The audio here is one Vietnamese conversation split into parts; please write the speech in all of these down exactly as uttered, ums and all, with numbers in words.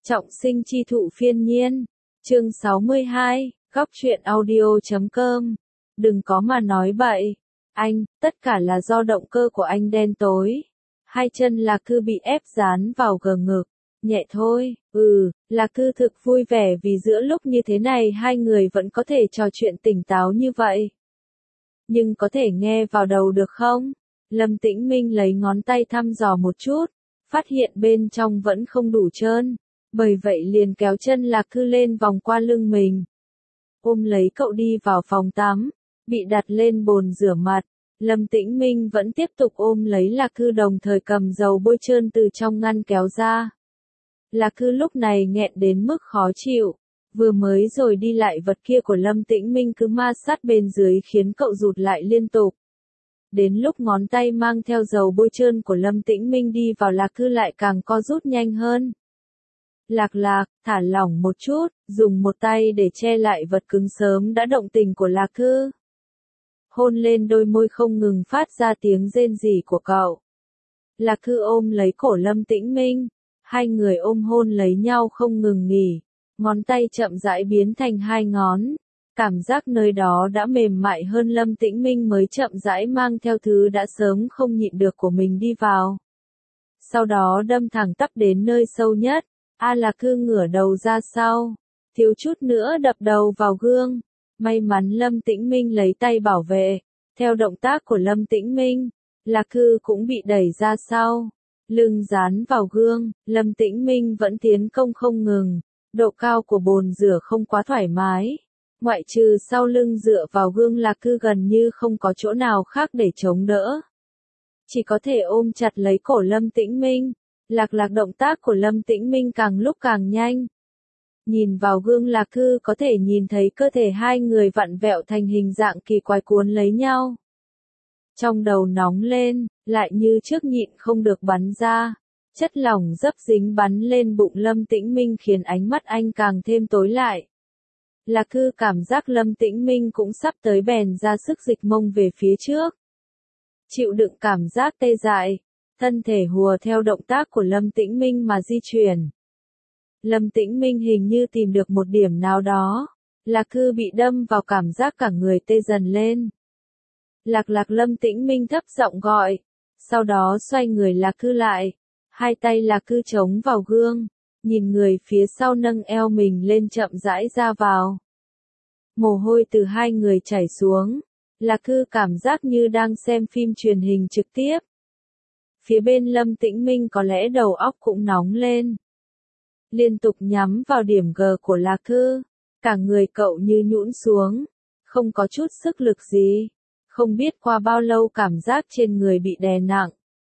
Trọng sinh chi thụ phiên nhiên. Chương sáu mươi hai, góc truyện audio chấm com. Đừng có mà nói bậy. Anh, tất cả là do động cơ của anh đen tối. Hai chân Lạc Cư bị ép dán vào gờ ngực. Nhẹ thôi, ừ, Lạc Cư thực vui vẻ vì giữa lúc như thế này hai người vẫn có thể trò chuyện tỉnh táo như vậy. Nhưng có thể nghe vào đầu được không? Lâm Tĩnh Minh lấy ngón tay thăm dò một chút, phát hiện bên trong vẫn không đủ trơn. Bởi vậy liền kéo chân Lạc Cư lên vòng qua lưng mình. Ôm lấy cậu đi vào phòng tắm, bị đặt lên bồn rửa mặt. Lâm Tĩnh Minh vẫn tiếp tục ôm lấy Lạc Cư đồng thời cầm dầu bôi trơn từ trong ngăn kéo ra. Lạc Cư lúc này nghẹn đến mức khó chịu. Vừa mới rồi đi lại vật kia của Lâm Tĩnh Minh cứ ma sát bên dưới khiến cậu rụt lại liên tục. Đến lúc ngón tay mang theo dầu bôi trơn của Lâm Tĩnh Minh đi vào Lạc Cư lại càng co rút nhanh hơn. Lạc Lạc, thả lỏng một chút, dùng một tay để che lại vật cứng sớm đã động tình của Lạc Cư. Hôn lên đôi môi không ngừng phát ra tiếng rên rỉ của cậu. Lạc Cư ôm lấy cổ Lâm Tĩnh Minh, hai người ôm hôn lấy nhau không ngừng nghỉ, ngón tay chậm rãi biến thành hai ngón. Cảm giác nơi đó đã mềm mại hơn Lâm Tĩnh Minh mới chậm rãi mang theo thứ đã sớm không nhịn được của mình đi vào. Sau đó đâm thẳng tắp đến nơi sâu nhất. A Lạc Cư ngửa đầu ra sau, thiếu chút nữa đập đầu vào gương. May mắn Lâm Tĩnh Minh lấy tay bảo vệ. Theo động tác của Lâm Tĩnh Minh, Lạc Cư cũng bị đẩy ra sau. Lưng dán vào gương, Lâm Tĩnh Minh vẫn tiến công không ngừng. Độ cao của bồn rửa không quá thoải mái. Ngoại trừ sau lưng dựa vào gương Lạc Cư gần như không có chỗ nào khác để chống đỡ. Chỉ có thể ôm chặt lấy cổ Lâm Tĩnh Minh. Lạc Lạc động tác của Lâm Tĩnh Minh càng lúc càng nhanh. Nhìn vào gương Lạc Cư có thể nhìn thấy cơ thể hai người vặn vẹo thành hình dạng kỳ quái cuốn lấy nhau. Trong đầu nóng lên, lại như trước nhịn không được bắn ra. Chất lỏng dấp dính bắn lên bụng Lâm Tĩnh Minh khiến ánh mắt anh càng thêm tối lại. Lạc Cư cảm giác Lâm Tĩnh Minh cũng sắp tới bèn ra sức dịch mông về phía trước. Chịu đựng cảm giác tê dại. Thân thể hùa theo động tác của Lâm Tĩnh Minh mà di chuyển. Lâm Tĩnh Minh hình như tìm được một điểm nào đó. Lạc Cư bị đâm vào cảm giác cả người tê dần lên. Lạc Lạc Lâm Tĩnh Minh thấp giọng gọi. Sau đó xoay người Lạc Cư lại. Hai tay Lạc Cư chống vào gương. Nhìn người phía sau nâng eo mình lên chậm rãi ra vào. Mồ hôi từ hai người chảy xuống. Lạc Cư cảm giác như đang xem phim truyền hình trực tiếp. Phía bên Lâm Tĩnh Minh có lẽ đầu óc cũng nóng lên. Liên tục nhắm vào điểm G của Lạc Cư. Cả người cậu như nhũn xuống. Không có chút sức lực gì. Không biết qua bao lâu cảm giác trên người bị đè nặng.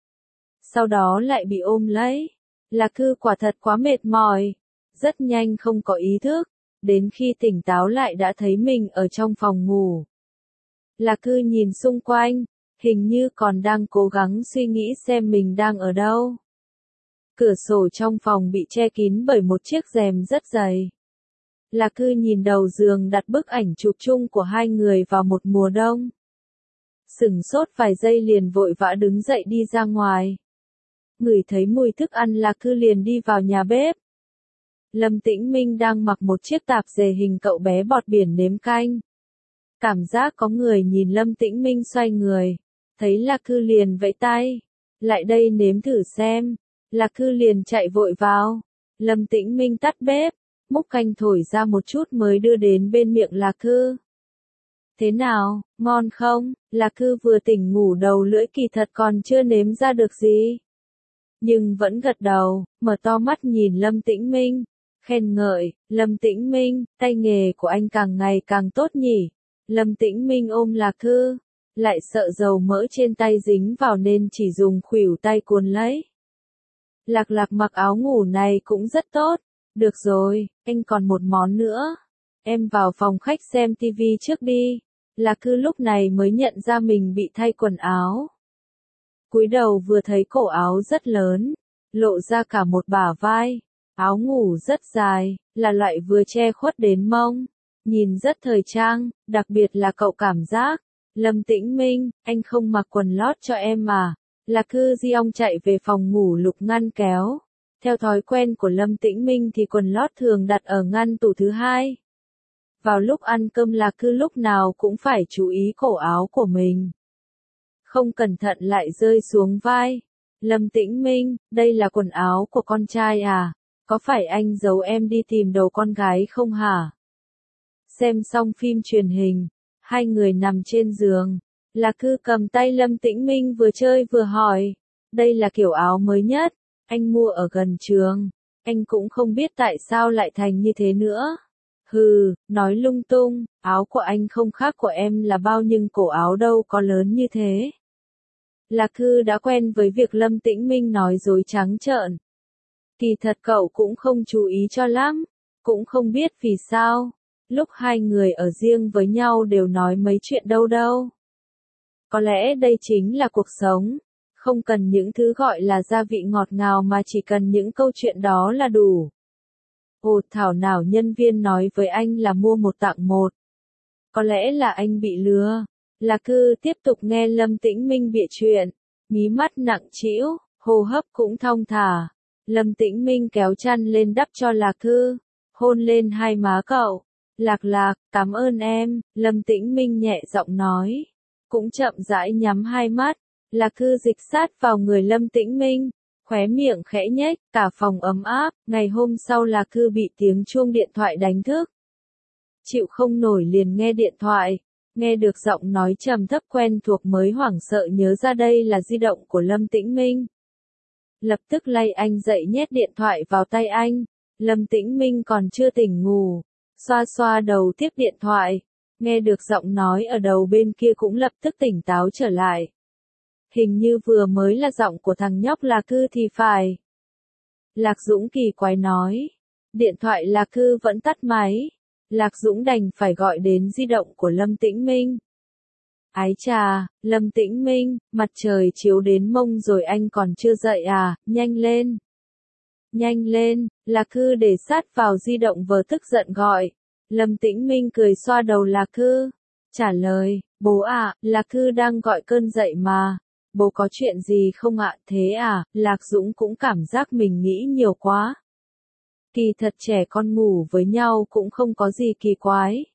Sau đó lại bị ôm lấy. Lạc Cư quả thật quá mệt mỏi. Rất nhanh không có ý thức. Đến khi tỉnh táo lại đã thấy mình ở trong phòng ngủ. Lạc Cư nhìn xung quanh. Hình như còn đang cố gắng suy nghĩ xem mình đang ở đâu. Cửa sổ trong phòng bị che kín bởi một chiếc rèm rất dày. Lạc Cư nhìn đầu giường đặt bức ảnh chụp chung của hai người vào một mùa đông. Sửng sốt vài giây liền vội vã đứng dậy đi ra ngoài. Ngửi thấy mùi thức ăn Lạc Cư liền đi vào nhà bếp. Lâm Tĩnh Minh đang mặc một chiếc tạp dề hình cậu bé bọt biển nếm canh. Cảm giác có người nhìn Lâm Tĩnh Minh xoay người. Thấy Lạc Cư liền vẫy tay. Lại đây nếm thử xem. Lạc Cư liền chạy vội vào. Lâm Tĩnh Minh tắt bếp. Múc canh thổi ra một chút mới đưa đến bên miệng Lạc Cư. Thế nào, ngon không? Lạc Cư vừa tỉnh ngủ đầu lưỡi kỳ thật còn chưa nếm ra được gì. Nhưng vẫn gật đầu, mở to mắt nhìn Lâm Tĩnh Minh. Khen ngợi, Lâm Tĩnh Minh, tay nghề của anh càng ngày càng tốt nhỉ. Lâm Tĩnh Minh ôm Lạc Cư. Lại sợ dầu mỡ trên tay dính vào nên chỉ dùng khuỷu tay cuốn lấy. Lạc Lạc mặc áo ngủ này cũng rất tốt. Được rồi, anh còn một món nữa. Em vào phòng khách xem tivi trước đi. Lạc Cư lúc này mới nhận ra mình bị thay quần áo. Cúi đầu vừa thấy cổ áo rất lớn. Lộ ra cả một bả vai. Áo ngủ rất dài, là loại vừa che khuất đến mông. Nhìn rất thời trang, đặc biệt là cậu cảm giác. Lâm Tĩnh Minh, anh không mặc quần lót cho em mà. Lạc Cư Di Ong chạy về phòng ngủ lục ngăn kéo. Theo thói quen của Lâm Tĩnh Minh thì quần lót thường đặt ở ngăn tủ thứ hai. Vào lúc ăn cơm Lạc Cư lúc nào cũng phải chú ý cổ áo của mình. Không cẩn thận lại rơi xuống vai. Lâm Tĩnh Minh, đây là quần áo của con trai à? Có phải anh giấu em đi tìm đầu con gái không hả? Xem xong phim truyền hình, hai người nằm trên giường. Lạc Cư cầm tay Lâm Tĩnh Minh vừa chơi vừa hỏi. Đây là kiểu áo mới nhất, anh mua ở gần trường. Anh cũng không biết tại sao lại thành như thế nữa. Hừ, nói lung tung, áo của anh không khác của em là bao nhưng cổ áo đâu có lớn như thế. Lạc Cư đã quen với việc Lâm Tĩnh Minh nói dối trắng trợn. Kỳ thật cậu cũng không chú ý cho lắm, cũng không biết vì sao. Lúc hai người ở riêng với nhau đều nói mấy chuyện đâu đâu. Có lẽ đây chính là cuộc sống, không cần những thứ gọi là gia vị ngọt ngào mà chỉ cần những câu chuyện đó là đủ. Ồ, thảo nào nhân viên nói với anh là mua một tặng một. Có lẽ là anh bị lừa. Lạc Cư tiếp tục nghe Lâm Tĩnh Minh bịa chuyện, mí mắt nặng trĩu, hô hấp cũng thong thả. Lâm Tĩnh Minh kéo chăn lên đắp cho Lạc Cư, hôn lên hai má cậu. Lạc Lạc, cảm ơn em, Lâm Tĩnh Minh nhẹ giọng nói, cũng chậm rãi nhắm hai mắt. Lạc Cư dịch sát vào người Lâm Tĩnh Minh, khóe miệng khẽ nhếch, cả phòng ấm áp. Ngày hôm sau Lạc Cư bị tiếng chuông điện thoại đánh thức. Chịu không nổi liền nghe điện thoại, nghe được giọng nói trầm thấp quen thuộc mới hoảng sợ nhớ ra đây là di động của Lâm Tĩnh Minh. Lập tức lay anh dậy nhét điện thoại vào tay anh. Lâm Tĩnh Minh còn chưa tỉnh ngủ, xoa xoa đầu tiếp điện thoại, nghe được giọng nói ở đầu bên kia cũng lập tức tỉnh táo trở lại. Hình như vừa mới là giọng của thằng nhóc Lạc Cư thì phải. Lạc Dũng kỳ quái nói. Điện thoại Lạc Cư vẫn tắt máy. Lạc Dũng đành phải gọi đến di động của Lâm Tĩnh Minh. Ái chà, Lâm Tĩnh Minh, mặt trời chiếu đến mông rồi anh còn chưa dậy à, nhanh lên. Nhanh lên, Lạc Cư để sát vào di động vờ tức giận gọi. Lâm Tĩnh Minh cười xoa đầu Lạc Cư. Trả lời, bố à, Lạc Cư đang gọi cơn dậy mà. Bố có chuyện gì không ạ? Thế à, Lạc Dũng cũng cảm giác mình nghĩ nhiều quá. Kỳ thật trẻ con ngủ với nhau cũng không có gì kỳ quái.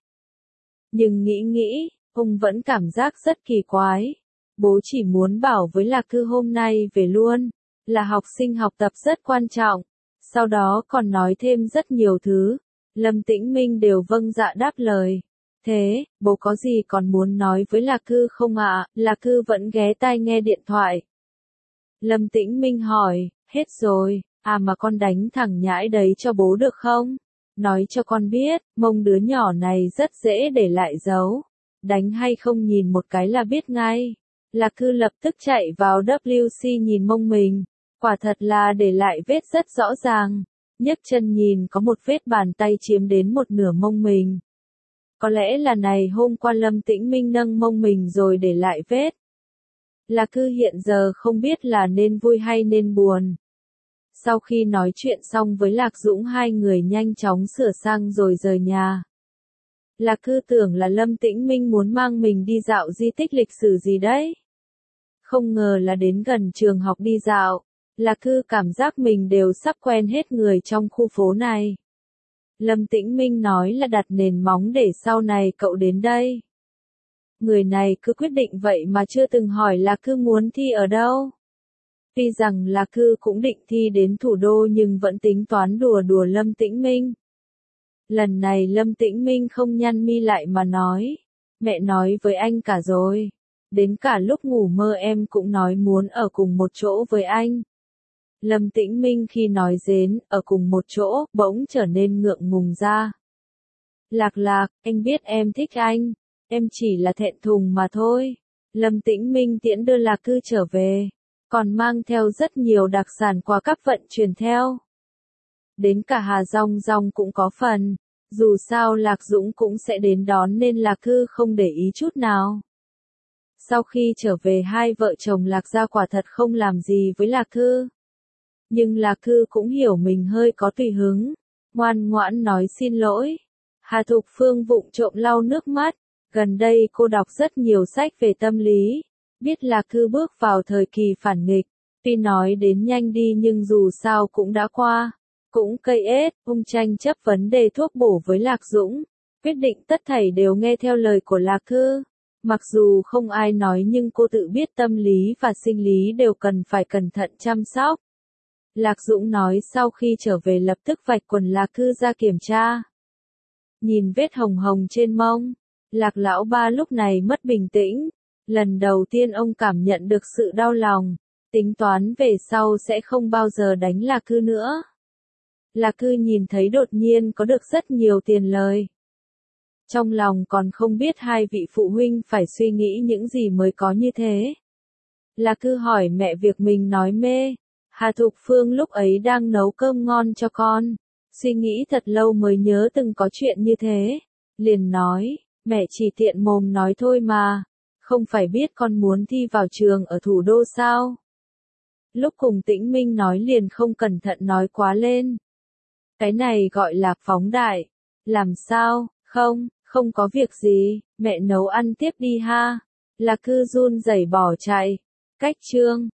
Nhưng nghĩ nghĩ, ông vẫn cảm giác rất kỳ quái. Bố chỉ muốn bảo với Lạc Cư hôm nay về luôn, là học sinh học tập rất quan trọng. Sau đó còn nói thêm rất nhiều thứ. Lâm Tĩnh Minh đều vâng dạ đáp lời. Thế, bố có gì còn muốn nói với Lạc Cư không ạ? À? Lạc Cư vẫn ghé tai nghe điện thoại. Lâm Tĩnh Minh hỏi, hết rồi, à mà con đánh thằng nhãi đấy cho bố được không? Nói cho con biết, mông đứa nhỏ này rất dễ để lại dấu. Đánh hay không nhìn một cái là biết ngay. Lạc Cư lập tức chạy vào W C nhìn mông mình. Quả thật là để lại vết rất rõ ràng. Nhấc chân nhìn có một vết bàn tay chiếm đến một nửa mông mình. Có lẽ là này hôm qua Lâm Tĩnh Minh nâng mông mình rồi để lại vết. Lạc Cư hiện giờ không biết là nên vui hay nên buồn. Sau khi nói chuyện xong với Lạc Dũng hai người nhanh chóng sửa sang rồi rời nhà. Lạc Cư tưởng là Lâm Tĩnh Minh muốn mang mình đi dạo di tích lịch sử gì đấy. Không ngờ là đến gần trường học đi dạo. Lạc Cư cảm giác mình đều sắp quen hết người trong khu phố này. Lâm Tĩnh Minh nói là đặt nền móng để sau này cậu đến đây. Người này cứ quyết định vậy mà chưa từng hỏi Lạc Cư muốn thi ở đâu. Tuy rằng Lạc Cư cũng định thi đến thủ đô nhưng vẫn tính toán đùa đùa Lâm Tĩnh Minh. Lần này Lâm Tĩnh Minh không nhăn mi lại mà nói. Mẹ nói với anh cả rồi. Đến cả lúc ngủ mơ em cũng nói muốn ở cùng một chỗ với anh. Lâm Tĩnh Minh khi nói đến ở cùng một chỗ, bỗng trở nên ngượng ngùng ra. Lạc Lạc, anh biết em thích anh, em chỉ là thẹn thùng mà thôi. Lâm Tĩnh Minh tiễn đưa Lạc Cư trở về, còn mang theo rất nhiều đặc sản quà cáp vận chuyển theo. Đến cả Hà Rong Rong cũng có phần, dù sao Lạc Dũng cũng sẽ đến đón nên Lạc Cư không để ý chút nào. Sau khi trở về hai vợ chồng Lạc gia quả thật không làm gì với Lạc Cư. Nhưng Lạc Cư cũng hiểu mình hơi có tùy hứng, ngoan ngoãn nói xin lỗi. Hà Thục Phương vụng trộm lau nước mắt, gần đây cô đọc rất nhiều sách về tâm lý, biết Lạc Cư bước vào thời kỳ phản nghịch, Tuy nói đến nhanh đi nhưng dù sao cũng đã qua. Cũng cây ết, ung tranh chấp vấn đề thuốc bổ với Lạc Dũng. Quyết định tất thảy đều nghe theo lời của Lạc Cư. Mặc dù không ai nói nhưng cô tự biết tâm lý và sinh lý đều cần phải cẩn thận chăm sóc. Lạc Dũng nói sau khi trở về lập tức vạch quần Lạc Cư ra kiểm tra. Nhìn vết hồng hồng trên mông, Lạc lão ba lúc này mất bình tĩnh. Lần đầu tiên ông cảm nhận được sự đau lòng, tính toán về sau sẽ không bao giờ đánh Lạc Cư nữa. Lạc Cư nhìn thấy đột nhiên có được rất nhiều tiền lời. Trong lòng còn không biết hai vị phụ huynh phải suy nghĩ những gì mới có như thế. Lạc Cư hỏi mẹ việc mình nói mê. Hà Thục Phương lúc ấy đang nấu cơm ngon cho con. Suy nghĩ thật lâu mới nhớ từng có chuyện như thế. Liền nói, mẹ chỉ tiện mồm nói thôi mà. Không phải biết con muốn thi vào trường ở thủ đô sao? Lúc cùng Tĩnh Minh nói liền không cẩn thận nói quá lên. Cái này gọi là phóng đại. Làm sao? Không, không có việc gì, mẹ nấu ăn tiếp đi ha. Lạc Cư run rẩy bỏ chạy. Cách chương